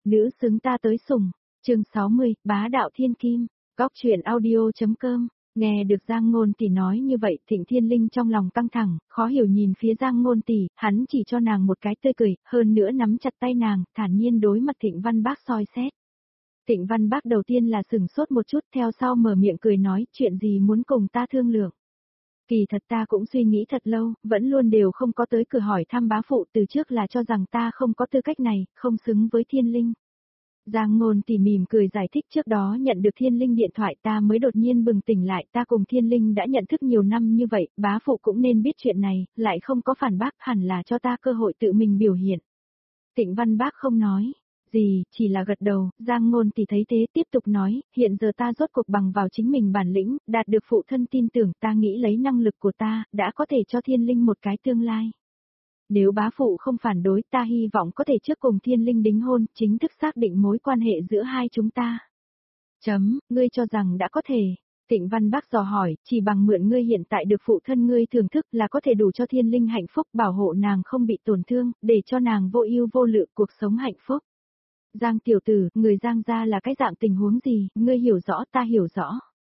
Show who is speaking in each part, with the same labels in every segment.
Speaker 1: Nữ xứng ta tới sủng. Chương 60, bá đạo thiên kim. Góc truyện audio.com. Nghe được Giang Ngôn Tỷ nói như vậy, Thịnh Thiên Linh trong lòng căng thẳng, khó hiểu nhìn phía Giang Ngôn Tỷ, hắn chỉ cho nàng một cái tươi cười, hơn nữa nắm chặt tay nàng, thản nhiên đối mặt Thịnh Văn Bác soi xét. Thịnh Văn Bác đầu tiên là sửng sốt một chút, theo sau mở miệng cười nói, chuyện gì muốn cùng ta thương lượng. Kỳ thật ta cũng suy nghĩ thật lâu, vẫn luôn đều không có tới cửa hỏi thăm bá phụ, từ trước là cho rằng ta không có tư cách này, không xứng với Thiên Linh. Giang Ngôn Tỷ mỉm cười giải thích, trước đó nhận được Thiên Linh điện thoại ta mới đột nhiên bừng tỉnh lại, ta cùng Thiên Linh đã nhận thức nhiều năm như vậy, bá phụ cũng nên biết chuyện này, lại không có phản bác, hẳn là cho ta cơ hội tự mình biểu hiện. Thịnh Văn Bác không nói gì, chỉ là gật đầu. Giang Ngôn Tỷ thấy thế tiếp tục nói, hiện giờ ta rốt cuộc bằng vào chính mình bản lĩnh, đạt được phụ thân tin tưởng, ta nghĩ lấy năng lực của ta, đã có thể cho Thiên Linh một cái tương lai. Nếu bá phụ không phản đối, ta hy vọng có thể trước cùng Thiên Linh đính hôn, chính thức xác định mối quan hệ giữa hai chúng ta. Ngươi cho rằng đã có thể. Thịnh Văn Bác dò hỏi, chỉ bằng mượn ngươi hiện tại được phụ thân ngươi thưởng thức là có thể đủ cho Thiên Linh hạnh phúc, bảo hộ nàng không bị tổn thương, để cho nàng vô ưu vô lự cuộc sống hạnh phúc. Giang tiểu tử, người Giang gia là cái dạng tình huống gì, ngươi hiểu rõ, ta hiểu rõ.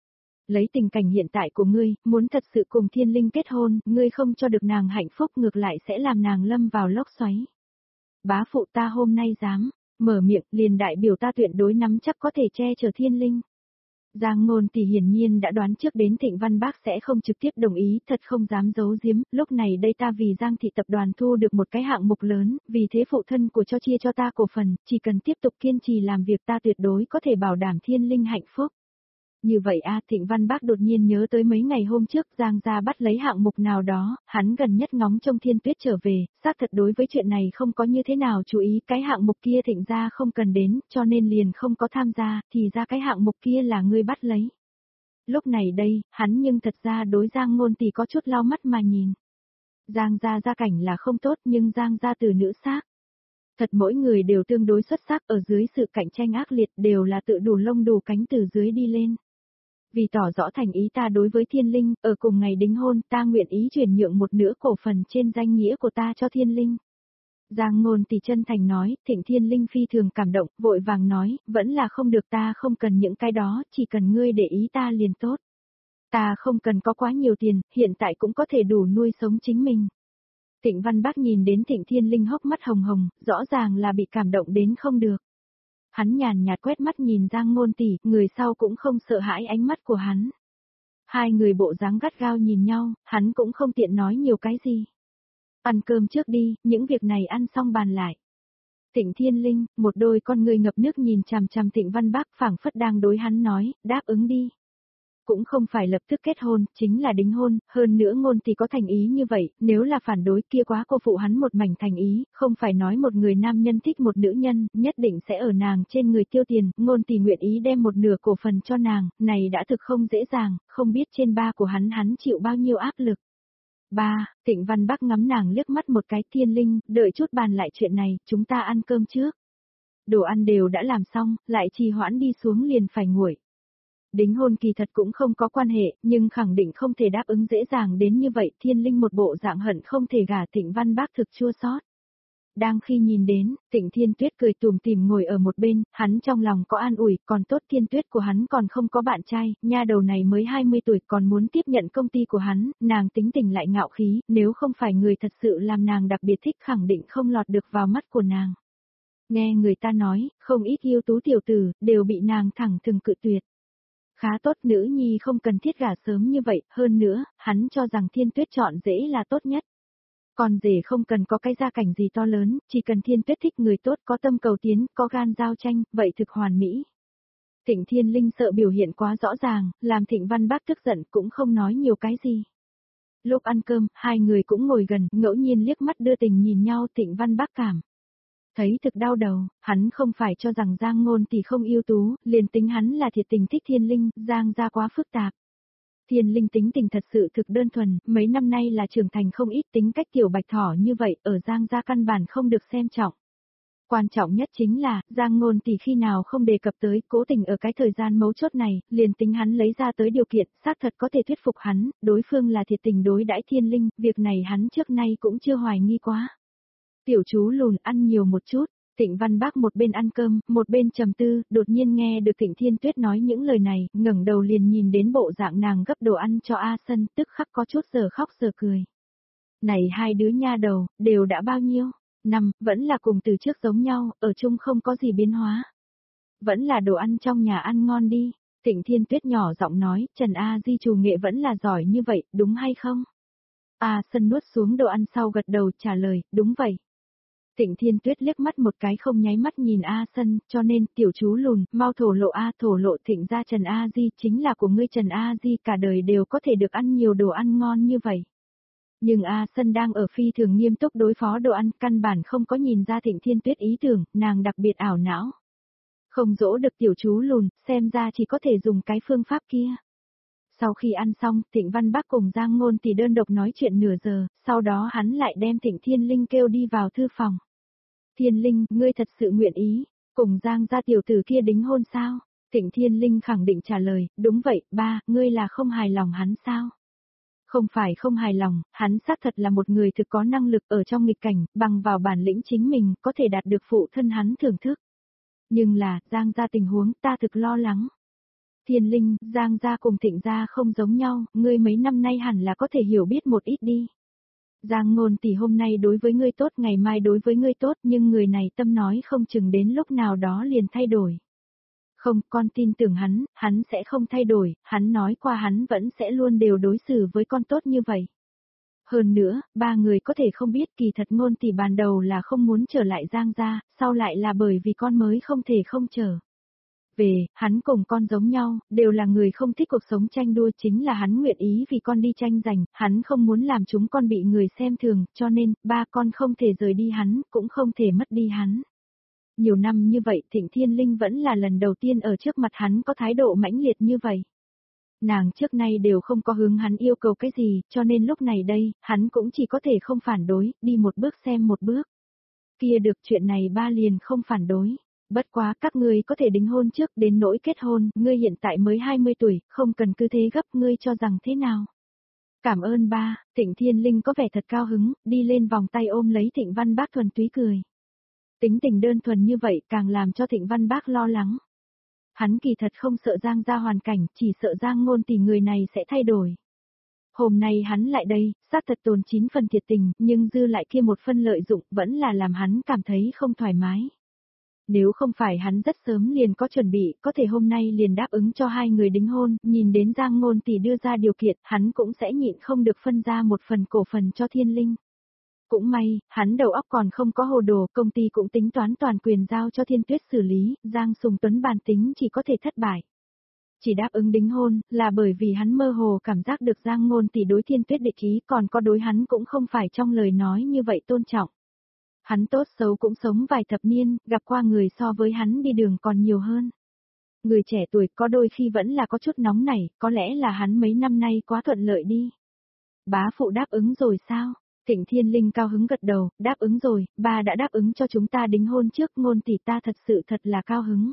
Speaker 1: Lấy tình cảnh hiện tại của ngươi, muốn thật sự cùng Thiên Linh kết hôn, ngươi không cho được nàng hạnh phúc, ngược lại sẽ làm nàng lâm vào lốc xoáy. Bá phụ, ta hôm nay dám mở miệng, liền đại biểu ta tuyệt đối nắm chắc có thể che chở Thiên Linh. Giang Ngôn Tỷ hiển nhiên đã đoán trước đến Thịnh Văn Bác sẽ không trực tiếp đồng ý, thật không dám giấu giếm, lúc này đây ta vì Giang thị tập đoàn thu được một cái hạng mục lớn, vì thế phụ thân của cho chia cho ta cổ phần, chỉ cần tiếp tục kiên trì làm việc ta tuyệt đối có thể bảo đảm Thiên Linh hạnh phúc. Như vậy Thịnh Văn Bác đột nhiên nhớ tới mấy ngày hôm trước Giang gia bắt lấy hạng mục nào đó, hắn gần nhất ngóng trông Thiên Tuyết trở về, xác thật đối với chuyện này không có như thế nào chú ý, cái hạng mục kia Thịnh gia không cần đến, cho nên liền không có tham gia, thì ra cái hạng mục kia là ngươi bắt lấy. Lúc này đây, hắn nhưng thật ra đối Giang Ngôn Tỷ có chút lau mắt mà nhìn. Giang gia gia cảnh là không tốt nhưng Giang gia từ nữ xác. Thật mỗi người đều tương đối xuất sắc, ở dưới sự cạnh tranh ác liệt đều là tự đủ lông đủ cánh từ dưới đi lên. Vì tỏ rõ thành ý ta đối với Thiên Linh, ở cùng ngày đính hôn, ta nguyện ý chuyển nhượng một nửa cổ phần trên danh nghĩa của ta cho Thiên Linh. Giang Ngôn Tỷ chân thành nói, Thịnh Thiên Linh phi thường cảm động, vội vàng nói, vẫn là không được, ta không cần những cái đó, chỉ cần ngươi để ý ta liền tốt. Ta không cần có quá nhiều tiền, hiện tại cũng có thể đủ nuôi sống chính mình. Thịnh Văn Bác nhìn đến Thịnh Thiên Linh hốc mắt hồng hồng, rõ ràng là bị cảm động đến không được. Hắn nhàn nhạt quét mắt nhìn Giang Ngôn Tỷ, người sau cũng không sợ hãi ánh mắt của hắn. Hai người bộ dáng gắt gao nhìn nhau, hắn cũng không tiện nói nhiều cái gì. Ăn cơm trước đi, những việc này ăn xong bàn lại. Thịnh Thiên Linh, một đôi con người ngập nước nhìn chằm chằm Thịnh Văn Bác, phảng phất đang đối hắn nói, đáp ứng đi. Cũng không phải lập tức kết hôn, chính là đính hôn, hơn nữa Ngôn Tỷ có thành ý như vậy, nếu là phản đối kia quá cô phụ hắn một mảnh thành ý, không phải nói một người nam nhân thích một nữ nhân, nhất định sẽ ở nàng trên người tiêu tiền, Ngôn Tỷ nguyện ý đem một nửa cổ phần cho nàng, này đã thực không dễ dàng, không biết trên ba của hắn chịu bao nhiêu áp lực. Ba, Thịnh Văn Bác ngắm nàng liếc mắt một cái, Thiên Linh, đợi chút bàn lại chuyện này, chúng ta ăn cơm trước. Đồ ăn đều đã làm xong, lại trì hoãn đi xuống liền phải nguội. Đính hôn kỳ thật cũng không có quan hệ, nhưng khẳng định không thể đáp ứng dễ dàng đến như vậy, Thiên Linh một bộ dạng hận không thể gả Thịnh Văn Bác thực chua xót. Đang khi nhìn đến, Thịnh Thiên Tuyết cười tủm tỉm ngồi ở một bên, hắn trong lòng có an ủi, còn tốt Thiên Tuyết của hắn còn không có bạn trai, nha đầu này mới 20 tuổi còn muốn tiếp nhận công ty của hắn, nàng tính tình lại ngạo khí, nếu không phải người thật sự làm nàng đặc biệt thích khẳng định không lọt được vào mắt của nàng. Nghe người ta nói, không ít yêu tú tiểu tử, đều bị nàng thẳng thừng cự tuyệt. Khá tốt, nữ nhi không cần thiết gả sớm như vậy, hơn nữa, hắn cho rằng Thiên Tuyết chọn dễ là tốt nhất. Còn rể không cần có cái gia cảnh gì to lớn, chỉ cần Thiên Tuyết thích người tốt, có tâm cầu tiến, có gan giao tranh, vậy thực hoàn mỹ. Thịnh Thiên Linh sợ biểu hiện quá rõ ràng, làm Thịnh Văn Bác tức giận cũng không nói nhiều cái gì. Lúc ăn cơm, hai người cũng ngồi gần, ngẫu nhiên liếc mắt đưa tình nhìn nhau, Thịnh Văn Bác cảm thấy thực đau đầu, hắn không phải cho rằng Giang Ngôn Tỷ không ưu tú, liền tính hắn là thiệt tình thích Thiên Linh, Giang gia quá phức tạp. Thiên Linh tính tình thật sự thực đơn thuần, mấy năm nay là trưởng thành không ít, tính cách tiểu bạch thỏ như vậy, ở Giang gia căn bản không được xem trọng. Quan trọng nhất chính là, Giang Ngôn Tỷ khi nào không đề cập tới, cố tình ở cái thời gian mấu chốt này, liền tính hắn lấy ra tới điều kiện, xác thật có thể thuyết phục hắn, đối phương là thiệt tình đối đãi Thiên Linh, việc này hắn trước nay cũng chưa hoài nghi quá. Tiểu chú lùn ăn nhiều một chút, Thịnh Văn Bác một bên ăn cơm, một bên trầm tư, đột nhiên nghe được Thịnh Thiên Tuyết nói những lời này, ngẩng đầu liền nhìn đến bộ dạng nàng gấp đồ ăn cho A Sân, tức khắc có chút giờ khóc giờ cười. Này hai đứa nha đầu, đều đã bao nhiêu? Năm, vẫn là cùng từ trước giống nhau, ở chung không có gì biến hóa. Vẫn là đồ ăn trong nhà ăn ngon đi. Thịnh Thiên Tuyết nhỏ giọng nói, Trần A Di chủ nghệ vẫn là giỏi như vậy, đúng hay không? A Sân nuốt xuống đồ ăn sau gật đầu trả lời, đúng vậy. Thịnh Thiên Tuyết liếc mắt một cái không nháy mắt nhìn A Sân, cho nên tiểu chú lùn, mau thổ lộ A thổ lộ Thịnh ra Trần A Di chính là của ngươi Trần A Di cả đời đều có thể được ăn nhiều đồ ăn ngon như vậy. Nhưng A Sân đang ở phi thường nghiêm túc đối phó đồ ăn, căn bản không có nhìn ra Thịnh Thiên Tuyết ý tưởng, nàng đặc biệt ảo não. Không dỗ được tiểu chú lùn, xem ra chỉ có thể dùng cái phương pháp kia. Sau khi ăn xong, Thịnh Văn Bác cùng Giang Ngôn Tỷ đơn độc nói chuyện nửa giờ, sau đó hắn lại đem Thịnh Thiên Linh kêu đi vào thư phòng. Thiên Linh, ngươi thật sự nguyện ý, cùng Giang gia tiểu tử kia đính hôn sao? Thịnh Thiên Linh khẳng định trả lời, đúng vậy, ba, ngươi là không hài lòng hắn sao? Không phải không hài lòng, hắn xác thật là một người thực có năng lực ở trong nghịch cảnh, bằng vào bản lĩnh chính mình, có thể đạt được phụ thân hắn thưởng thức. Nhưng là, Giang gia tình huống, ta thực lo lắng. Thiên Linh, Giang gia cùng Thịnh gia không giống nhau, ngươi mấy năm nay hẳn là có thể hiểu biết một ít đi. Giang Ngôn Tỷ hôm nay đối với ngươi tốt, ngày mai đối với ngươi tốt, nhưng người này tâm nói không chừng đến lúc nào đó liền thay đổi. Không, con tin tưởng hắn sẽ không thay đổi, hắn nói qua hắn vẫn sẽ luôn đều đối xử với con tốt như vậy. Hơn nữa, ba người có thể không biết kỳ thật Ngôn Tỷ ban đầu là không muốn trở lại Giang gia, sau lại là bởi vì con mới không thể không trở về, hắn cùng con giống nhau, đều là người không thích cuộc sống tranh đua, chính là hắn nguyện ý vì con đi tranh giành, hắn không muốn làm chúng con bị người xem thường, cho nên, ba con không thể rời đi hắn, cũng không thể mất đi hắn. Nhiều năm như vậy Thịnh Thiên Linh vẫn là lần đầu tiên ở trước mặt hắn có thái độ mãnh liệt như vậy. Nàng trước nay đều không có hướng hắn yêu cầu cái gì, cho nên lúc này đây, hắn cũng chỉ có thể không phản đối, đi một bước xem một bước. Kia được chuyện này ba liền không phản đối. Bất quá các ngươi có thể đính hôn trước đến nỗi kết hôn, ngươi hiện tại mới 20 tuổi, không cần cứ thế gấp, ngươi cho rằng thế nào? Cảm ơn ba, Thịnh Thiên Linh có vẻ thật cao hứng, đi lên vòng tay ôm lấy Thịnh Văn Bác thuần túy cười. Tính tình đơn thuần như vậy càng làm cho Thịnh Văn Bác lo lắng. Hắn kỳ thật không sợ Giang gia hoàn cảnh, chỉ sợ Giang Ngôn Tỷ người này sẽ thay đổi. Hôm nay hắn lại đây, xác thật tồn 9 phần thiệt tình, nhưng dư lại kia một phân lợi dụng vẫn là làm hắn cảm thấy không thoải mái. Nếu không phải hắn rất sớm liền có chuẩn bị, có thể hôm nay liền đáp ứng cho hai người đính hôn, nhìn đến Giang Ngôn Tỷ đưa ra điều kiện, hắn cũng sẽ nhịn không được phân ra một phần cổ phần cho Thiên Linh. Cũng may, hắn đầu óc còn không có hồ đồ, công ty cũng tính toán toàn quyền giao cho Thiên Tuyết xử lý, Giang Sùng Tuấn bản tính chỉ có thể thất bại. Chỉ đáp ứng đính hôn, là bởi vì hắn mơ hồ cảm giác được Giang Ngôn Tỷ đối Thiên Tuyết địch ý, còn có đối hắn cũng không phải trong lời nói như vậy tôn trọng. Hắn tốt xấu cũng sống vài thập niên, gặp qua người so với hắn đi đường còn nhiều hơn. Người trẻ tuổi có đôi khi vẫn là có chút nóng nảy, có lẽ là hắn mấy năm nay quá thuận lợi đi. Bá phụ đáp ứng rồi sao? Thịnh Thiên Linh cao hứng gật đầu, đáp ứng rồi, ba đã đáp ứng cho chúng ta đính hôn trước, Ngôn Tỷ ta thật sự thật là cao hứng.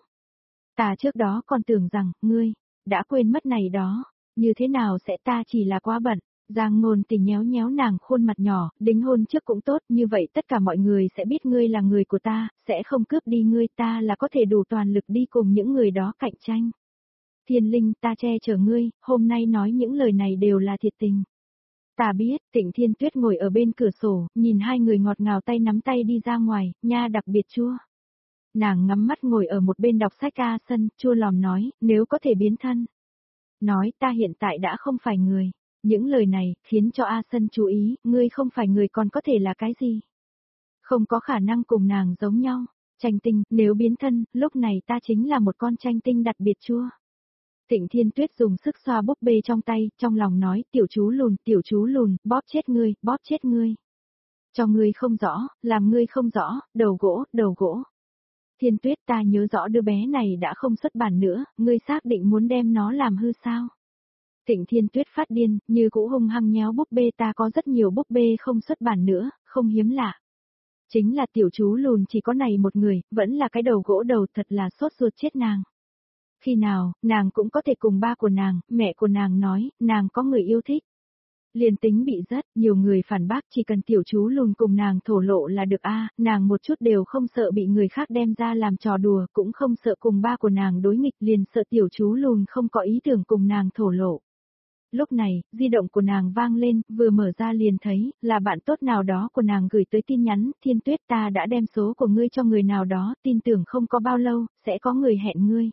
Speaker 1: Ta trước đó còn tưởng rằng, ngươi, đã quên mất này đó, như thế nào sẽ ta chỉ là quá bận. Giang Ngôn Tỷ nhéo nhéo nàng khuôn mặt nhỏ, đính hôn trước cũng tốt, như vậy tất cả mọi người sẽ biết ngươi là người của ta, sẽ không cướp đi ngươi, ta là có thể đủ toàn lực đi cùng những người đó cạnh tranh. Thiên Linh, ta che chở ngươi, hôm nay nói những lời này đều là thiệt tình. Ta biết, Thịnh Thiên Tuyết ngồi ở bên cửa sổ, nhìn hai người ngọt ngào tay nắm tay đi ra ngoài, nha đặc biệt chua. Nàng ngắm mắt ngồi ở một bên đọc sách A Sân, chua lòm nói, nếu có thể biến thân. Nói ta hiện tại đã không phải người. Những lời này, khiến cho A Sân chú ý, ngươi không phải người còn có thể là cái gì. Không có khả năng cùng nàng giống nhau. Tranh tinh, nếu biến thân, lúc này ta chính là một con tranh tinh đặc biệt chua. Thịnh Thiên Tuyết dùng sức xoa búp bê trong tay, trong lòng nói, tiểu chú lùn, bóp chết ngươi, bóp chết ngươi. Cho ngươi không rõ, làm ngươi không rõ, đầu gỗ, đầu gỗ. Thiên Tuyết ta nhớ rõ đứa bé này đã không xuất bản nữa, ngươi xác định muốn đem nó làm hư sao? Thịnh Thiên Tuyết phát điên, như cũ hung hăng nhéo búp bê, ta có rất nhiều búp bê không xuất bản nữa, không hiếm lạ. Chính là tiểu chú lùn chỉ có này một người, vẫn là cái đầu gỗ đầu, thật là sốt ruột chết nàng. Khi nào, nàng cũng có thể cùng ba của nàng, mẹ của nàng nói, nàng có người yêu thích. Liền tính bị rất nhiều người phản bác chỉ cần tiểu chú lùn cùng nàng thổ lộ là được nàng một chút đều không sợ bị người khác đem ra làm trò đùa, cũng không sợ cùng ba của nàng đối nghịch, liền sợ tiểu chú lùn không có ý tưởng cùng nàng thổ lộ. Lúc này, di động của nàng vang lên, vừa mở ra liền thấy, là bạn tốt nào đó của nàng gửi tới tin nhắn, Thiên Tuyết ta đã đem số của ngươi cho người nào đó, tin tưởng không có bao lâu, sẽ có người hẹn ngươi.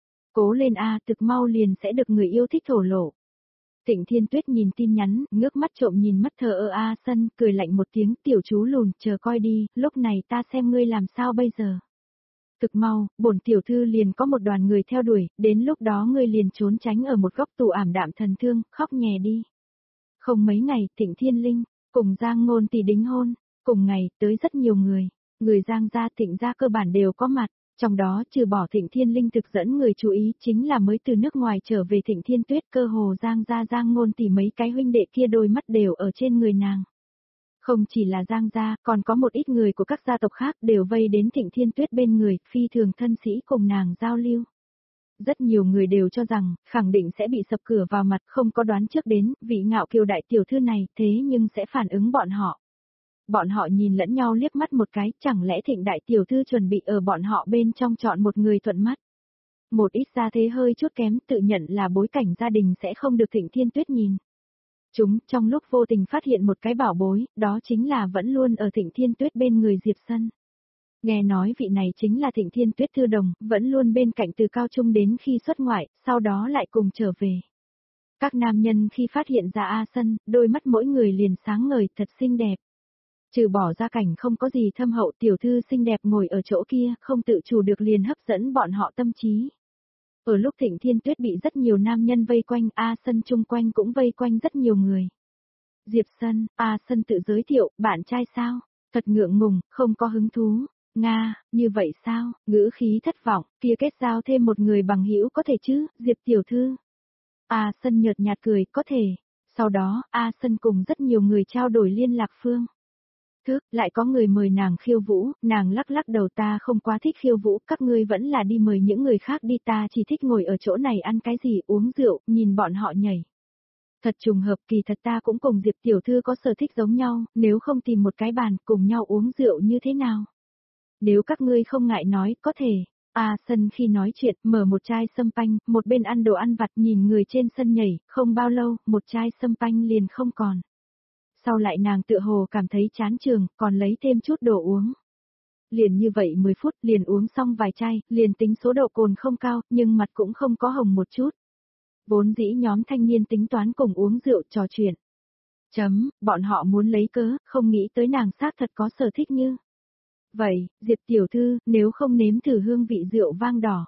Speaker 1: Cố lên thực mau liền sẽ được người yêu thích thổ lộ. Thịnh Thiên Tuyết nhìn tin nhắn, ngước mắt trộm nhìn mắt thờ ơ Sân, cười lạnh một tiếng, tiểu chú lùn, chờ coi đi, lúc này ta xem ngươi làm sao bây giờ. Thực mau, bổn tiểu thư liền có một đoàn người theo đuổi, đến lúc đó ngươi liền trốn tránh ở một góc tù ảm đạm thần thương, khóc nhè đi. Không mấy ngày, Thịnh Thiên Linh, cùng Giang Ngôn tỷ đính hôn, cùng ngày, tới rất nhiều người Giang gia Thịnh gia cơ bản đều có mặt. Trong đó trừ bỏ Thịnh Thiên Linh thực dẫn người chú ý chính là mới từ nước ngoài trở về Thịnh Thiên Tuyết, cơ hồ Giang gia Giang Ngôn tỷ mấy cái huynh đệ kia đôi mắt đều ở trên người nàng. Không chỉ là Giang gia, còn có một ít người của các gia tộc khác đều vây đến Thịnh Thiên Tuyết bên người, phi thường thân sĩ cùng nàng giao lưu. Rất nhiều người đều cho rằng, khẳng định sẽ bị sập cửa vào mặt, không có đoán trước đến, vị ngạo kiều đại tiểu thư này, thế nhưng sẽ phản ứng bọn họ. Bọn họ nhìn lẫn nhau liếc mắt một cái, chẳng lẽ Thịnh đại tiểu thư chuẩn bị ở bọn họ bên trong chọn một người thuận mắt. Một ít gia thế hơi chút kém, tự nhận là bối cảnh gia đình sẽ không được Thịnh Thiên Tuyết nhìn. Chúng, trong lúc vô tình phát hiện một cái bảo bối, đó chính là vẫn luôn ở Thịnh Thiên Tuyết bên người Diệp Sân. Nghe nói vị này chính là Thịnh Thiên Tuyết thư đồng, vẫn luôn bên cạnh từ cao trung đến khi xuất ngoại, sau đó lại cùng trở về. Các nam nhân khi phát hiện ra Sân, đôi mắt mỗi người liền sáng ngời, thật xinh đẹp. Trừ bỏ gia cảnh không có gì thâm hậu, tiểu thư xinh đẹp ngồi ở chỗ kia, không tự chủ được liền hấp dẫn bọn họ tâm trí. Ở lúc Thịnh Thiên Tuyết bị rất nhiều nam nhân vây quanh, Sân chung quanh cũng vây quanh rất nhiều người. Diệp Sân, Sân tự giới thiệu, bạn trai sao? Thật ngượng ngùng, không có hứng thú. Nga, như vậy sao? Ngữ khí thất vọng, kia kết giao thêm một người bằng hữu có thể chứ, Diệp tiểu thư. Sân nhợt nhạt cười, có thể. Sau đó, Sân cùng rất nhiều người trao đổi liên lạc phương. Lại có người mời nàng khiêu vũ, nàng lắc lắc đầu, ta không quá thích khiêu vũ, các ngươi vẫn là đi mời những người khác đi, ta chỉ thích ngồi ở chỗ này ăn cái gì, uống rượu, nhìn bọn họ nhảy. Thật trùng hợp, kỳ thật ta cũng cùng Diệp tiểu thư có sở thích giống nhau, nếu không tìm một cái bàn, cùng nhau uống rượu như thế nào? Nếu các ngươi không ngại nói, có thể. Sân khi nói chuyện, mở một chai sâm panh, một bên ăn đồ ăn vặt nhìn người trên sân nhảy, không bao lâu, một chai sâm panh liền không còn. Sau lại nàng tựa hồ cảm thấy chán trường, còn lấy thêm chút đồ uống. Liền như vậy 10 phút liền uống xong vài chai, liền tính số độ cồn không cao, nhưng mặt cũng không có hồng một chút. Vốn dĩ nhóm thanh niên tính toán cùng uống rượu trò chuyện. Bọn họ muốn lấy cớ, không nghĩ tới nàng xác thật có sở thích như. Vậy, Diệp tiểu thư, nếu không nếm thử hương vị rượu vang đỏ.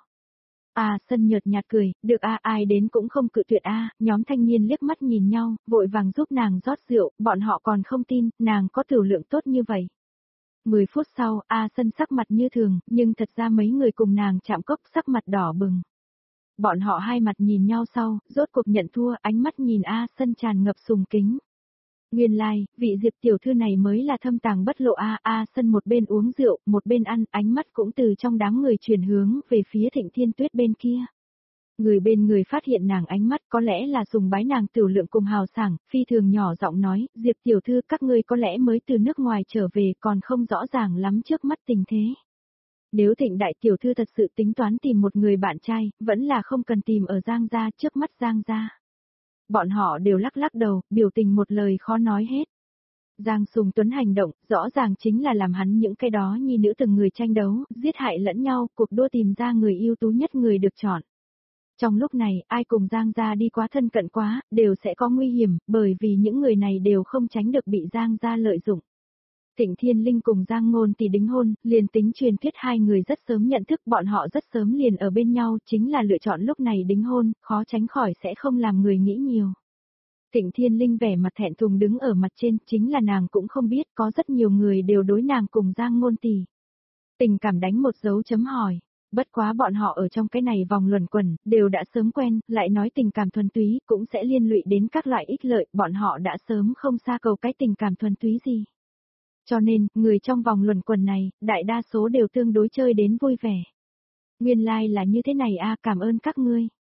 Speaker 1: Sân nhợt nhạt cười, được ai đến cũng không cự tuyệt nhóm thanh niên liếc mắt nhìn nhau, vội vàng giúp nàng rót rượu, bọn họ còn không tin, nàng có tiểu lượng tốt như vậy. 10 phút sau, Sân sắc mặt như thường, nhưng thật ra mấy người cùng nàng chạm cốc sắc mặt đỏ bừng. Bọn họ hai mặt nhìn nhau sau, rốt cuộc nhận thua, ánh mắt nhìn Sân tràn ngập sùng kính. Nguyên lai, vị Diệp tiểu thư này mới là thâm tàng bất lộ Sân một bên uống rượu, một bên ăn, ánh mắt cũng từ trong đám người chuyển hướng về phía Thịnh Thiên Tuyết bên kia. Người bên người phát hiện nàng ánh mắt có lẽ là sùng bái nàng tiểu lượng cùng hào sảng, phi thường nhỏ giọng nói, Diệp tiểu thư các ngươi có lẽ mới từ nước ngoài trở về còn không rõ ràng lắm trước mắt tình thế. Nếu Thịnh đại tiểu thư thật sự tính toán tìm một người bạn trai, vẫn là không cần tìm ở Giang gia, trước mắt Giang gia. Bọn họ đều lắc lắc đầu, biểu tình một lời khó nói hết. Giang Sùng Tuấn hành động, rõ ràng chính là làm hắn những cái đó nhi nữ từng người tranh đấu, giết hại lẫn nhau, cuộc đua tìm ra người ưu tú nhất người được chọn. Trong lúc này, ai cùng Giang gia đi quá thân cận quá, đều sẽ có nguy hiểm, bởi vì những người này đều không tránh được bị Giang gia lợi dụng. Thịnh Thiên Linh cùng Giang Ngôn tỷ đính hôn, liền tính truyền thuyết hai người rất sớm nhận thức, bọn họ rất sớm liền ở bên nhau, chính là lựa chọn lúc này đính hôn, khó tránh khỏi sẽ không làm người nghĩ nhiều. Thịnh Thiên Linh vẻ mặt thẹn thùng đứng ở mặt trên, chính là nàng cũng không biết, có rất nhiều người đều đối nàng cùng Giang Ngôn tỷ. Tình cảm đánh một dấu chấm hỏi. Bất quá bọn họ ở trong cái này vòng luẩn quẩn, đều đã sớm quen, lại nói tình cảm thuần túy, cũng sẽ liên lụy đến các loại ích lợi, bọn họ đã sớm không xa cầu cái tình cảm thuần túy gì. Cho nên, người trong vòng luẩn quẩn này, đại đa số đều tương đối chơi đến vui vẻ. Nguyên lai là như thế này cảm ơn các ngươi.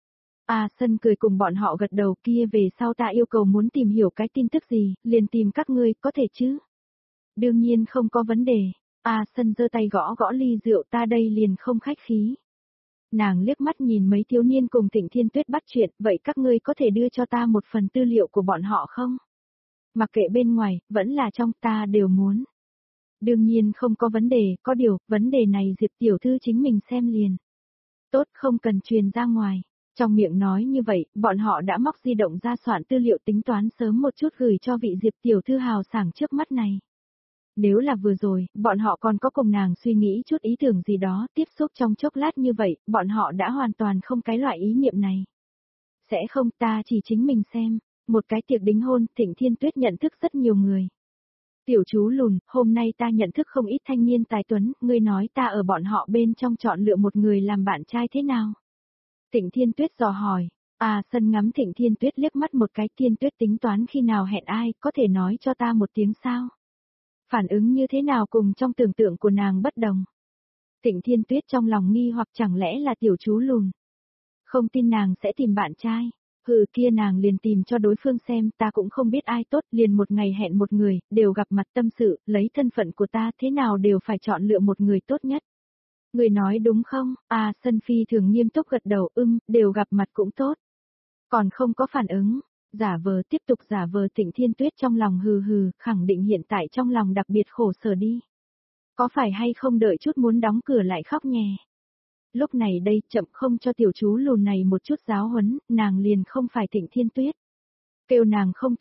Speaker 1: A Sân cười cùng bọn họ gật đầu, kia về sau ta yêu cầu muốn tìm hiểu cái tin tức gì, liền tìm các ngươi, có thể chứ? Đương nhiên không có vấn đề. A Sân giơ tay gõ gõ ly rượu, ta đây liền không khách khí. Nàng liếc mắt nhìn mấy thiếu niên cùng Thịnh Thiên Tuyết bắt chuyện, vậy các ngươi có thể đưa cho ta một phần tư liệu của bọn họ không? Mặc kệ bên ngoài, vẫn là trong, ta đều muốn. Đương nhiên không có vấn đề, có điều, vấn đề này Diệp tiểu thư chính mình xem liền. Tốt, không cần truyền ra ngoài. Trong miệng nói như vậy, bọn họ đã móc di động ra soạn tư liệu tính toán sớm một chút gửi cho vị Diệp tiểu thư hào sảng trước mắt này. Nếu là vừa rồi, bọn họ còn có cùng nàng suy nghĩ chút ý tưởng gì đó, tiếp xúc trong chốc lát như vậy, bọn họ đã hoàn toàn không cái loại ý niệm này. Sẽ không, ta chỉ chính mình xem. Một cái tiệc đính hôn, Thịnh Thiên Tuyết nhận thức rất nhiều người. Tiểu chú lùn, hôm nay ta nhận thức không ít thanh niên tài tuấn, ngươi nói ta ở bọn họ bên trong chọn lựa một người làm bạn trai thế nào? Thịnh Thiên Tuyết dò hỏi. Sân ngắm Thịnh Thiên Tuyết liếc mắt một cái, Thiên Tuyết tính toán khi nào hẹn ai, có thể nói cho ta một tiếng sao? Phản ứng như thế nào cùng trong tưởng tượng của nàng bất đồng? Thịnh Thiên Tuyết trong lòng nghi hoặc chẳng lẽ là tiểu chú lùn? Không tin nàng sẽ tìm bạn trai. Hừ, kia nàng liền tìm cho đối phương xem, ta cũng không biết ai tốt, liền một ngày hẹn một người, đều gặp mặt tâm sự, lấy thân phận của ta thế nào đều phải chọn lựa một người tốt nhất. Người nói đúng không? Sân Phi thường nghiêm túc gật đầu, đều gặp mặt cũng tốt. Còn không có phản ứng, tiếp tục giả vờ. Thịnh Thiên Tuyết trong lòng hừ hừ, khẳng định hiện tại trong lòng đặc biệt khổ sở đi. Có phải hay không đợi chút muốn đóng cửa lại khóc nhè. Lúc này đây, chậm không cho tiểu chú lùn này một chút giáo huấn, nàng liền không phải Thịnh Thiên Tuyết. Kêu nàng không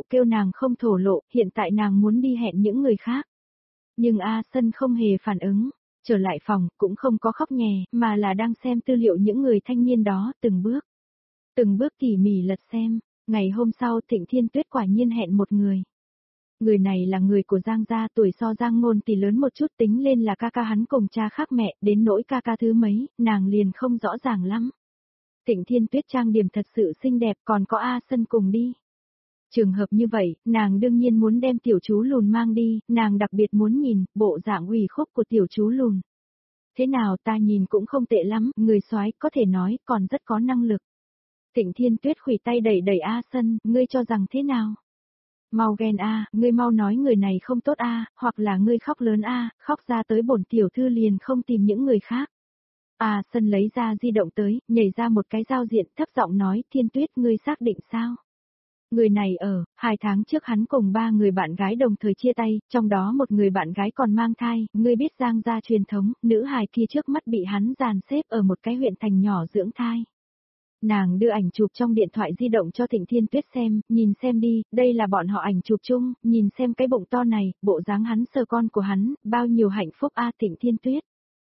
Speaker 1: thổ lộ, hiện tại nàng muốn đi hẹn những người khác. Nhưng Sân không hề phản ứng, trở lại phòng, cũng không có khóc nhè, mà là đang xem tư liệu những người thanh niên đó, từng bước tỉ mỉ lật xem. Ngày hôm sau Thịnh Thiên Tuyết quả nhiên hẹn một người. Người này là người của Giang gia, tuổi so Giang Ngôn tỷ lớn một chút, tính lên là ca ca hắn cùng cha khác mẹ, đến nỗi ca ca thứ mấy, nàng liền không rõ ràng lắm. Thịnh Thiên Tuyết trang điểm thật sự xinh đẹp, còn có Sân cùng đi. Trường hợp như vậy, nàng đương nhiên muốn đem tiểu chú lùn mang đi, nàng đặc biệt muốn nhìn, bộ dạng ủy khúc của tiểu chú lùn. Thế nào, ta nhìn cũng không tệ lắm, người soái có thể nói, còn rất có năng lực. Thịnh Thiên Tuyết khuỷu tay đẩy đẩy Sân, ngươi cho rằng thế nào? Mau ghen ngươi mau nói người này không tốt hoặc là ngươi khóc lớn khóc ra tới bổn tiểu thư liền không tìm những người khác. Sân lấy ra di động tới, nhảy ra một cái giao diện, thấp giọng nói, Thiên Tuyết, ngươi xác định sao? Người này 2 tháng trước hắn cùng 3 người bạn gái đồng thời chia tay, trong đó một người bạn gái còn mang thai, ngươi biết Giang gia truyền thống, nữ hài kia trước mắt bị hắn dàn xếp ở một cái huyện thành nhỏ dưỡng thai. Nàng đưa ảnh chụp trong điện thoại di động cho Thịnh Thiên Tuyết xem, nhìn xem đi, đây là bọn họ ảnh chụp chung, nhìn xem cái bụng to này, bộ dáng hắn sờ con của hắn, bao nhiêu hạnh phúc Thịnh Thiên Tuyết.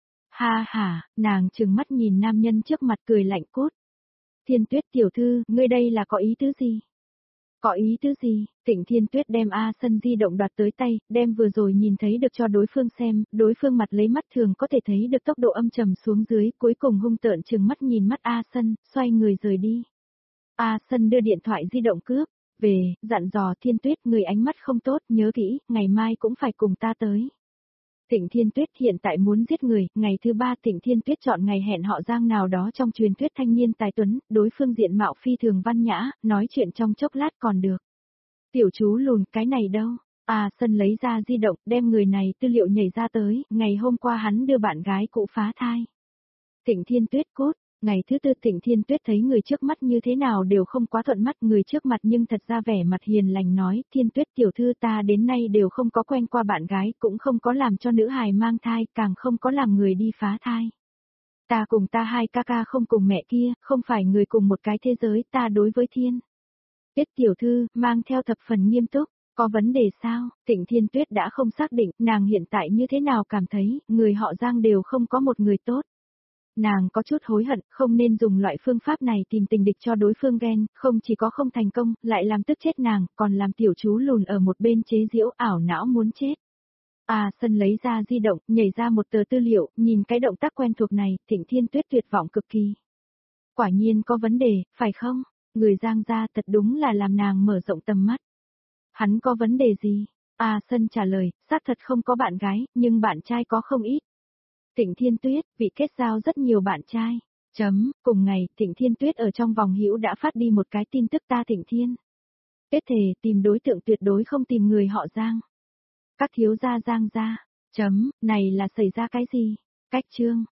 Speaker 1: Ha, nàng trừng mắt nhìn nam nhân trước mặt cười lạnh cốt. Thiên Tuyết tiểu thư, ngươi đây là có ý tứ gì? Có ý tứ gì? Thịnh Thiên Tuyết đem Sân di động đoạt tới tay, đem vừa rồi nhìn thấy được cho đối phương xem, đối phương mặt lấy mắt thường có thể thấy được tốc độ âm trầm xuống dưới, cuối cùng hung tợn trừng mắt nhìn mắt Sân, xoay người rời đi. Sân đưa điện thoại di động cướp, về, dặn dò Thiên Tuyết, người ánh mắt không tốt, nhớ kỹ, ngày mai cũng phải cùng ta tới. Thịnh Thiên Tuyết hiện tại muốn giết người, ngày thứ 3 Thịnh Thiên Tuyết chọn ngày hẹn họ Giang nào đó trong truyền thuyết thanh niên tài tuấn, đối phương diện mạo phi thường văn nhã, nói chuyện trong chốc lát còn được. Tiểu chú lùn, cái này đâu? Sân lấy ra di động, đem người này tư liệu nhảy ra tới, ngày hôm qua hắn đưa bạn gái cũ phá thai. Thịnh Thiên Tuyết cốt. Ngày thứ 4 Thịnh Thiên Tuyết thấy người trước mắt như thế nào đều không quá thuận mắt, người trước mặt nhưng thật ra vẻ mặt hiền lành nói, Thiên Tuyết tiểu thư, ta đến nay đều không có quen qua bạn gái, cũng không có làm cho nữ hài mang thai, càng không có làm người đi phá thai. Ta cùng ta hai ca ca không cùng mẹ kia, không phải người cùng một cái thế giới, ta đối với Thiên Tuyết tiểu thư, mang theo thập phần nghiêm túc, có vấn đề sao? Thịnh Thiên Tuyết đã không xác định, nàng hiện tại như thế nào cảm thấy, người họ Giang đều không có một người tốt. Nàng có chút hối hận, không nên dùng loại phương pháp này tìm tình địch cho đối phương ghen, không chỉ có không thành công, lại làm tức chết nàng, còn làm tiểu chú lùn ở một bên chế giễu ảo não muốn chết. Sân lấy ra di động, nhảy ra một tờ tư liệu, nhìn cái động tác quen thuộc này, Thịnh Thiên Tuyết tuyệt vọng cực kỳ. Quả nhiên có vấn đề, phải không? Người Giang gia thật đúng là làm nàng mở rộng tầm mắt. Hắn có vấn đề gì? Sân trả lời, xác thật không có bạn gái, nhưng bạn trai có không ít. Thịnh Thiên Tuyết, vị kết giao rất nhiều bạn trai. Cùng ngày, Thịnh Thiên Tuyết ở trong vòng hữu đã phát đi một cái tin tức ta Thịnh Thiên. Kết thề tìm đối tượng tuyệt đối không tìm người họ Giang. Các thiếu gia Giang gia. Này là xảy ra cái gì? Cách chương.